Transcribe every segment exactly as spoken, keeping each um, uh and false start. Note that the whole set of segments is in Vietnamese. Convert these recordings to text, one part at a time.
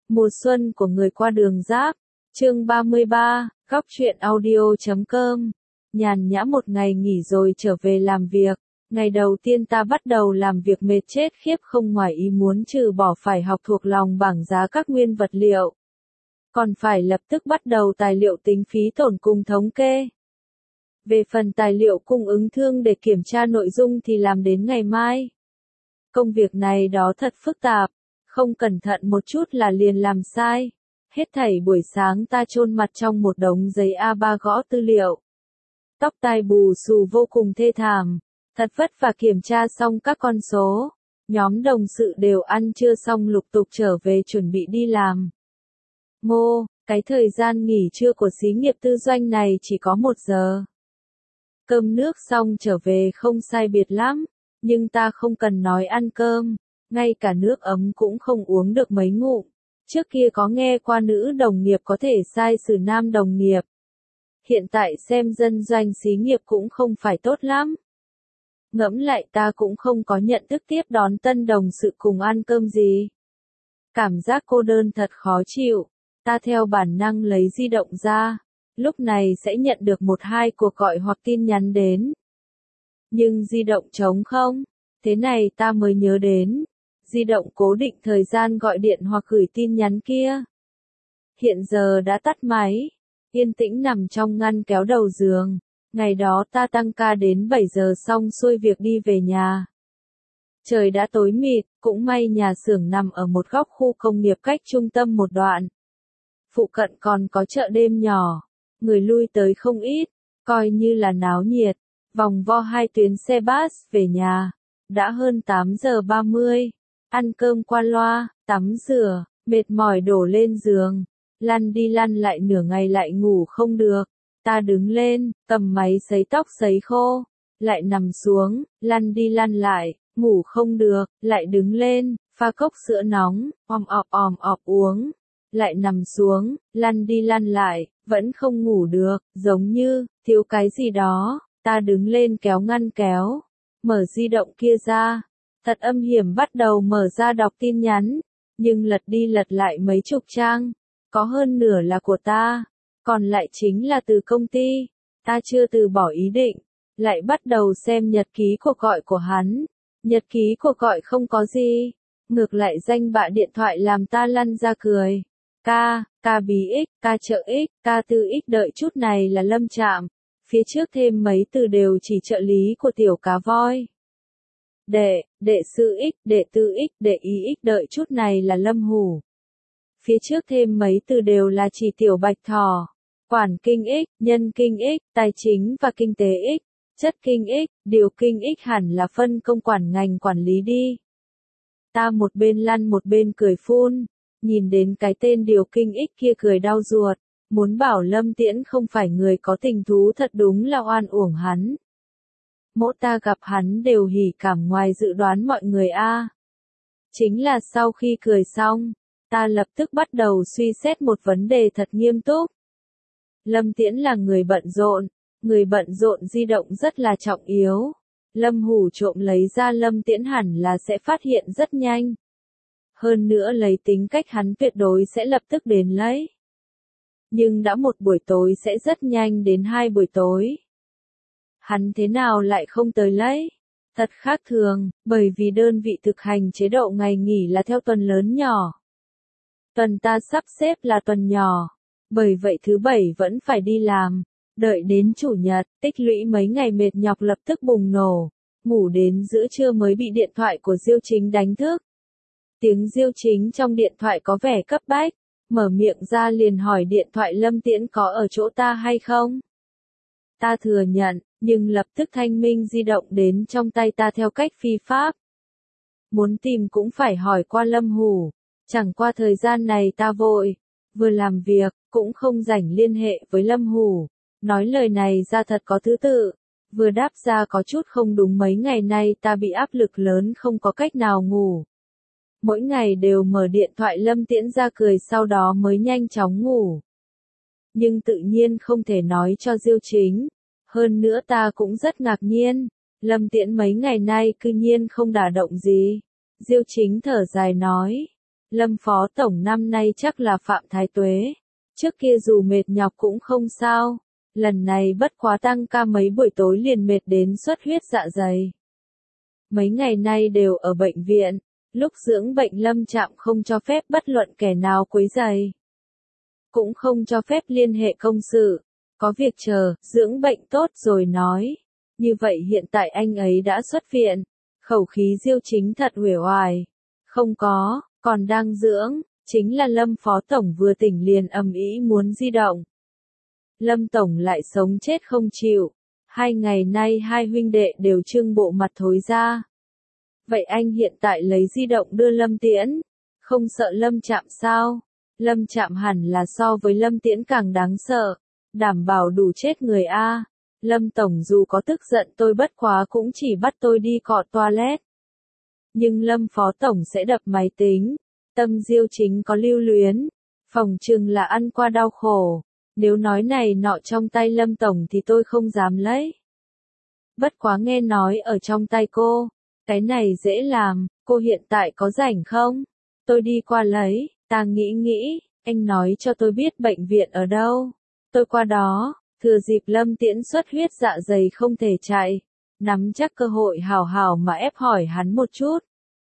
Mùa xuân của người qua đường Giáp. Chương ba mươi ba, góc truyện audio chấm com. Nhàn nhã một ngày nghỉ rồi trở về làm việc. Ngày đầu tiên ta bắt đầu làm việc mệt chết khiếp không ngoài ý muốn trừ bỏ phải học thuộc lòng bảng giá các nguyên vật liệu. Còn phải lập tức bắt đầu tài liệu tính phí tổn cùng thống kê. Về phần tài liệu cung ứng thương để kiểm tra nội dung thì làm đến ngày mai. Công việc này đó thật phức tạp, không cẩn thận một chút là liền làm sai. Hết thảy buổi sáng ta chôn mặt trong một đống giấy a ba gõ tư liệu. Tóc tai bù xù vô cùng thê thảm, thật vất vả kiểm tra xong các con số. Nhóm đồng sự đều ăn trưa xong lục tục trở về chuẩn bị đi làm. Ngô, cái thời gian nghỉ trưa của xí nghiệp tư doanh này chỉ có một giờ. Cơm nước xong trở về không sai biệt lắm, nhưng ta không cần nói ăn cơm, ngay cả nước ấm cũng không uống được mấy ngụm. Trước kia có nghe qua nữ đồng nghiệp có thể sai xử nam đồng nghiệp. Hiện tại xem dân doanh xí nghiệp cũng không phải tốt lắm. Ngẫm lại ta cũng không có nhận thức tiếp đón tân đồng sự cùng ăn cơm gì. Cảm giác cô đơn thật khó chịu, ta theo bản năng lấy di động ra, lúc này sẽ nhận được một hai cuộc gọi hoặc tin nhắn đến. Nhưng di động trống không, thế này ta mới nhớ đến. Di động cố định thời gian gọi điện hoặc gửi tin nhắn kia. Hiện giờ đã tắt máy, yên tĩnh nằm trong ngăn kéo đầu giường. Ngày đó ta tăng ca đến bảy giờ xong xuôi việc đi về nhà. Trời đã tối mịt, cũng may nhà xưởng nằm ở một góc khu công nghiệp cách trung tâm một đoạn. Phụ cận còn có chợ đêm nhỏ, người lui tới không ít, coi như là náo nhiệt. Vòng vo hai tuyến xe bus về nhà, đã hơn tám giờ ba mươi. Ăn cơm qua loa, tắm rửa, mệt mỏi đổ lên giường, lăn đi lăn lại nửa ngày lại ngủ không được. Ta đứng lên, cầm máy sấy tóc sấy khô, lại nằm xuống, lăn đi lăn lại, ngủ không được, lại đứng lên, pha cốc sữa nóng, om ọp om ọp uống, lại nằm xuống, lăn đi lăn lại, vẫn không ngủ được, giống như, thiếu cái gì đó. Ta đứng lên kéo ngăn kéo, mở di động kia ra. Thật âm hiểm bắt đầu mở ra đọc tin nhắn, nhưng lật đi lật lại mấy chục trang, có hơn nửa là của ta, còn lại chính là từ công ty. Ta chưa từ bỏ ý định, lại bắt đầu xem nhật ký cuộc gọi của hắn. Nhật ký cuộc gọi không có gì, ngược lại danh bạ điện thoại làm ta lăn ra cười. Ca, ca bí ích, ca trợ ích, ca tư ích đợi chút này là Lâm Trạm. Phía trước thêm mấy từ đều chỉ trợ lý của tiểu cá voi. Đệ, đệ sư ích, đệ tư ích, đệ ý ích đợi chút này là Lâm Hủ. Phía trước thêm mấy từ đều là chỉ tiểu bạch thỏ. Quản kinh ích, nhân kinh ích, tài chính và kinh tế ích, chất kinh ích, điều kinh ích hẳn là phân công quản ngành quản lý đi. Ta một bên lăn một bên cười phun, nhìn đến cái tên điều kinh ích kia cười đau ruột. Muốn bảo Lâm Tiễn không phải người có tình thú thật đúng là oan uổng hắn. Mỗi ta gặp hắn đều hỉ cảm ngoài dự đoán mọi người a. Chính là sau khi cười xong, ta lập tức bắt đầu suy xét một vấn đề thật nghiêm túc. Lâm Tiễn là người bận rộn, người bận rộn di động rất là trọng yếu. Lâm Hủ trộm lấy ra Lâm Tiễn hẳn là sẽ phát hiện rất nhanh. Hơn nữa lấy tính cách hắn tuyệt đối sẽ lập tức đến lấy. Nhưng đã một buổi tối sẽ rất nhanh đến hai buổi tối. Hắn thế nào lại không tới lấy? Thật khác thường, bởi vì đơn vị thực hành chế độ ngày nghỉ là theo tuần lớn nhỏ. Tuần ta sắp xếp là tuần nhỏ, bởi vậy thứ bảy vẫn phải đi làm. Đợi đến chủ nhật, tích lũy mấy ngày mệt nhọc lập tức bùng nổ. Ngủ đến giữa trưa mới bị điện thoại của Diêu Chính đánh thức. Tiếng Diêu Chính trong điện thoại có vẻ cấp bách. Mở miệng ra liền hỏi điện thoại Lâm Tiễn có ở chỗ ta hay không? Ta thừa nhận, nhưng lập tức thanh minh di động đến trong tay ta theo cách phi pháp. Muốn tìm cũng phải hỏi qua Lâm Hủ, chẳng qua thời gian này ta vội, vừa làm việc, cũng không rảnh liên hệ với Lâm Hủ. Nói lời này ra thật có thứ tự, vừa đáp ra có chút không đúng mấy ngày nay ta bị áp lực lớn không có cách nào ngủ. Mỗi ngày đều mở điện thoại Lâm Tiễn ra cười sau đó mới nhanh chóng ngủ. Nhưng tự nhiên không thể nói cho Diêu Chính. Hơn nữa ta cũng rất ngạc nhiên. Lâm Tiễn mấy ngày nay cư nhiên không đả động gì. Diêu Chính thở dài nói. Lâm Phó Tổng năm nay chắc là Phạm Thái Tuế. Trước kia dù mệt nhọc cũng không sao. Lần này bất quá tăng ca mấy buổi tối liền mệt đến xuất huyết dạ dày. Mấy ngày nay đều ở bệnh viện. Lúc dưỡng bệnh Lâm Trạm không cho phép bất luận kẻ nào quấy rầy. Cũng không cho phép liên hệ công sự. Có việc chờ, dưỡng bệnh tốt rồi nói. Như vậy hiện tại anh ấy đã xuất viện. Khẩu khí Diêu Chính thật uể oải. Không có, còn đang dưỡng. Chính là Lâm Phó Tổng vừa tỉnh liền ầm ĩ muốn di động. Lâm Tổng lại sống chết không chịu. Hai ngày nay hai huynh đệ đều trưng bộ mặt thối ra. Vậy anh hiện tại lấy di động đưa Lâm Tiễn. Không sợ Lâm Trạm sao? Lâm Trạm hẳn là so với Lâm Tiễn càng đáng sợ. Đảm bảo đủ chết người A. Lâm Tổng dù có tức giận tôi bất quá cũng chỉ bắt tôi đi cọ toilet. Nhưng Lâm Phó Tổng sẽ đập máy tính. Tâm Diêu Chính có lưu luyến. Phòng trừng là ăn qua đau khổ. Nếu nói này nọ trong tay Lâm Tổng thì tôi không dám lấy. Bất quá nghe nói ở trong tay cô. Cái này dễ làm, cô hiện tại có rảnh không? Tôi đi qua lấy, ta nghĩ nghĩ, anh nói cho tôi biết bệnh viện ở đâu. Tôi qua đó, thừa dịp Lâm Tiễn xuất huyết dạ dày không thể chạy. Nắm chắc cơ hội hào hào mà ép hỏi hắn một chút.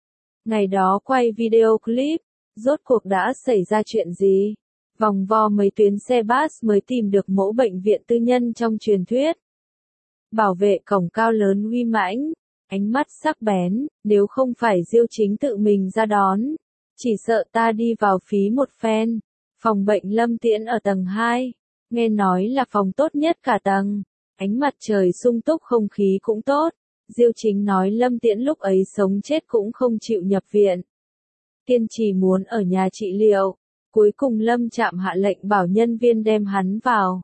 Ngày đó quay video clip, rốt cuộc đã xảy ra chuyện gì? Vòng vo mấy tuyến xe bus mới tìm được mẫu bệnh viện tư nhân trong truyền thuyết. Bảo vệ cổng cao lớn uy mãnh, ánh mắt sắc bén, nếu không phải Diêu Chính tự mình ra đón, chỉ sợ ta đi vào phí một phen. Phòng bệnh Lâm Tiễn ở tầng hai, nghe nói là phòng tốt nhất cả tầng, ánh mặt trời sung túc không khí cũng tốt. Diêu Chính nói Lâm Tiễn lúc ấy sống chết cũng không chịu nhập viện. Kiên trì muốn ở nhà trị liệu. Cuối cùng Lâm Trạm hạ lệnh bảo nhân viên đem hắn vào.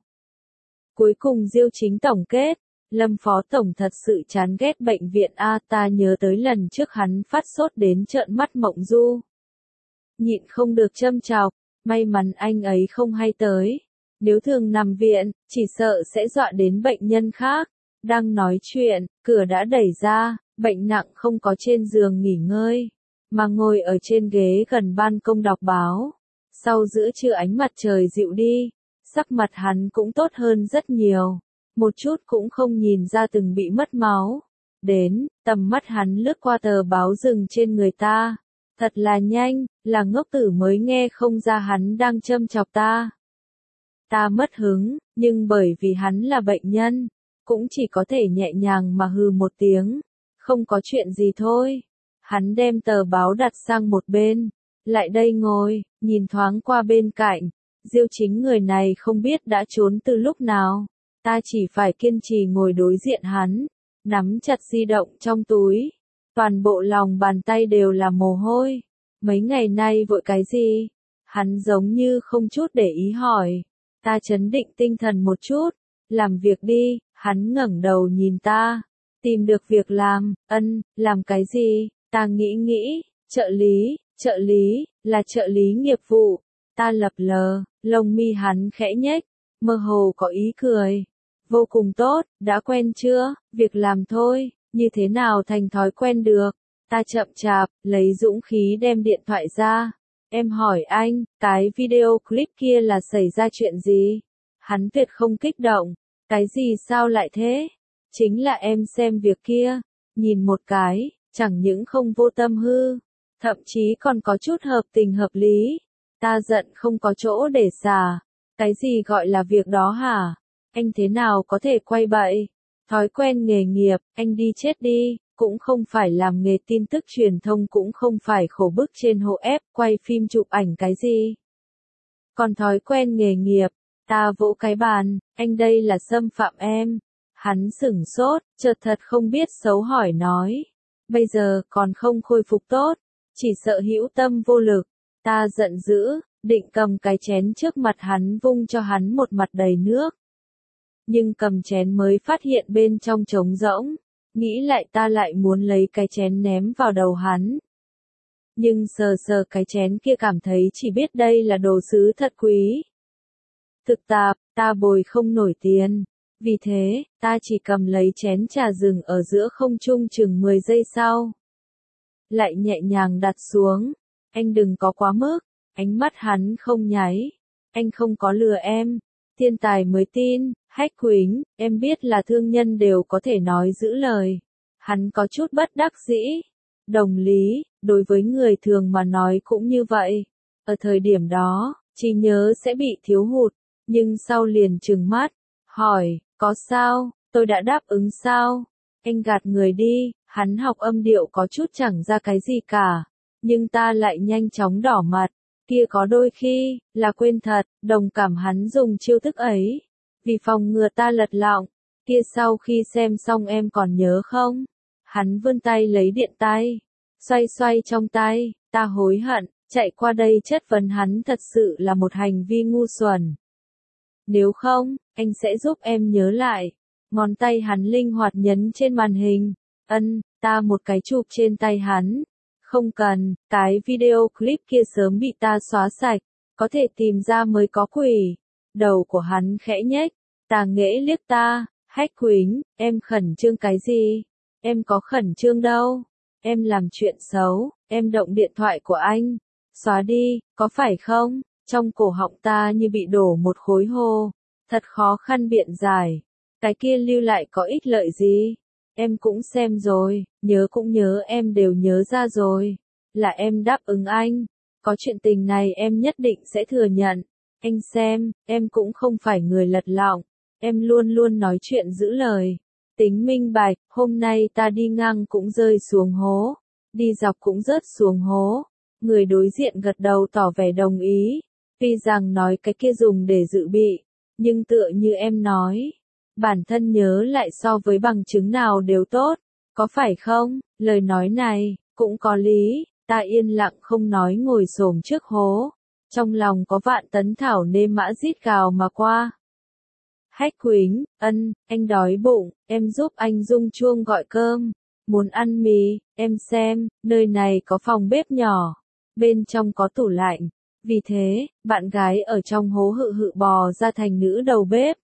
Cuối cùng Diêu Chính tổng kết. Lâm Phó Tổng thật sự chán ghét bệnh viện A, ta nhớ tới lần trước hắn phát sốt đến trợn mắt mộng du. Nhịn không được châm chọc, may mắn anh ấy không hay tới. Nếu thường nằm viện, chỉ sợ sẽ dọa đến bệnh nhân khác. Đang nói chuyện, cửa đã đẩy ra, bệnh nặng không có trên giường nghỉ ngơi, mà ngồi ở trên ghế gần ban công đọc báo. Sau giữa trưa ánh mặt trời dịu đi, sắc mặt hắn cũng tốt hơn rất nhiều. Một chút cũng không nhìn ra từng bị mất máu. Đến, tầm mắt hắn lướt qua tờ báo dừng trên người ta. Thật là nhanh, là ngốc tử mới nghe không ra hắn đang châm chọc ta. Ta mất hứng, nhưng bởi vì hắn là bệnh nhân, cũng chỉ có thể nhẹ nhàng mà hừ một tiếng. Không có chuyện gì thôi. Hắn đem tờ báo đặt sang một bên. Lại đây ngồi, nhìn thoáng qua bên cạnh. Diêu Chính người này không biết đã trốn từ lúc nào. Ta chỉ phải kiên trì ngồi đối diện hắn, nắm chặt di động trong túi. Toàn bộ lòng bàn tay đều là mồ hôi. Mấy ngày nay vội cái gì? Hắn giống như không chút để ý hỏi. Ta trấn định tinh thần một chút. Làm việc đi, hắn ngẩng đầu nhìn ta. Tìm được việc làm, ân, làm cái gì? Ta nghĩ nghĩ, trợ lý, trợ lý, là trợ lý nghiệp vụ. Ta lập lờ, lông mi hắn khẽ nhếch, mơ hồ có ý cười. Vô cùng tốt, đã quen chưa? Việc làm thôi, như thế nào thành thói quen được? Ta chậm chạp, lấy dũng khí đem điện thoại ra. Em hỏi anh, cái video clip kia là xảy ra chuyện gì? Hắn tuyệt không kích động. Cái gì sao lại thế? Chính là em xem việc kia, nhìn một cái, chẳng những không vô tâm hư, thậm chí còn có chút hợp tình hợp lý. Ta giận không có chỗ để xả. Cái gì gọi là việc đó hả? Anh thế nào có thể quay bậy? Thói quen nghề nghiệp, anh đi chết đi, cũng không phải làm nghề tin tức truyền thông, cũng không phải khổ bức trên hộ ép, quay phim chụp ảnh cái gì. Còn thói quen nghề nghiệp, ta vỗ cái bàn, anh đây là xâm phạm em. Hắn sửng sốt, chợt thật không biết xấu hỏi nói. Bây giờ còn không khôi phục tốt, chỉ sợ hữu tâm vô lực. Ta giận dữ, định cầm cái chén trước mặt hắn vung cho hắn một mặt đầy nước. Nhưng cầm chén mới phát hiện bên trong trống rỗng, nghĩ lại ta lại muốn lấy cái chén ném vào đầu hắn. Nhưng sờ sờ cái chén kia cảm thấy chỉ biết đây là đồ sứ thật quý. Thực tạp, ta bồi không nổi tiền. Vì thế, ta chỉ cầm lấy chén trà rừng ở giữa không trung chừng mười giây sau. Lại nhẹ nhàng đặt xuống. Anh đừng có quá mức. Ánh mắt hắn không nháy. Anh không có lừa em. Thiên tài mới tin. Hách Quỳnh, em biết là thương nhân đều có thể nói giữ lời. Hắn có chút bất đắc dĩ. Đồng lý, đối với người thường mà nói cũng như vậy. Ở thời điểm đó, trí nhớ sẽ bị thiếu hụt. Nhưng sau liền trừng mắt. Hỏi, có sao, tôi đã đáp ứng sao? Anh gạt người đi, hắn học âm điệu có chút chẳng ra cái gì cả. Nhưng ta lại nhanh chóng đỏ mặt. Kia có đôi khi, là quên thật, đồng cảm hắn dùng chiêu thức ấy. Vì phòng ngừa ta lật lọng. Kia sau khi xem xong em còn nhớ không? Hắn vươn tay lấy điện tay. Xoay xoay trong tay, ta hối hận, chạy qua đây chất vấn hắn thật sự là một hành vi ngu xuẩn. Nếu không, anh sẽ giúp em nhớ lại. Ngón tay hắn linh hoạt nhấn trên màn hình. Ân, ta một cái chụp trên tay hắn. Không cần, cái video clip kia sớm bị ta xóa sạch. Có thể tìm ra mới có quỷ. Đầu của hắn khẽ nhếch. Tà nghễ liếc ta. Hách Quỳnh, em khẩn trương cái gì? Em có khẩn trương đâu. Em làm chuyện xấu, em động điện thoại của anh. Xóa đi, có phải không? Trong cổ họng ta như bị đổ một khối hồ. Thật khó khăn biện giải. Cái kia lưu lại có ích lợi gì? Em cũng xem rồi, nhớ cũng nhớ em đều nhớ ra rồi. Là em đáp ứng anh. Có chuyện tình này em nhất định sẽ thừa nhận. Anh xem, em cũng không phải người lật lọng. Em luôn luôn nói chuyện giữ lời. Tính minh bạch, hôm nay ta đi ngang cũng rơi xuống hố. Đi dọc cũng rớt xuống hố. Người đối diện gật đầu tỏ vẻ đồng ý. Tuy rằng nói cái kia dùng để dự bị. Nhưng tựa như em nói. Bản thân nhớ lại so với bằng chứng nào đều tốt. Có phải không? Lời nói này, cũng có lý. Ta yên lặng không nói ngồi xổm trước hố. Trong lòng có vạn tấn thảo nêm mã rít gào mà qua. Hách Quỳnh, ân, anh đói bụng, em giúp anh rung chuông gọi cơm. Muốn ăn mì, em xem, nơi này có phòng bếp nhỏ. Bên trong có tủ lạnh. Vì thế, bạn gái ở trong hố hự hự bò ra thành nữ đầu bếp.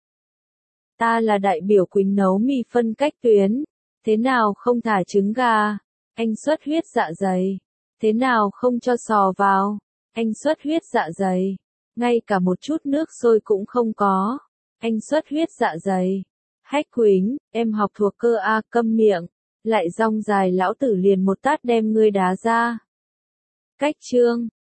Ta là đại biểu Quỳnh nấu mì phân cách tuyến. Thế nào không thả trứng gà? Anh xuất huyết dạ dày. Thế nào không cho sò vào? Anh xuất huyết dạ dày. Ngay cả một chút nước sôi cũng không có. Anh xuất huyết dạ dày. Hách Quỳnh, em học thuộc cơ a, câm miệng. Lại rong dài lão tử liền một tát đem ngươi đá ra. Cách chương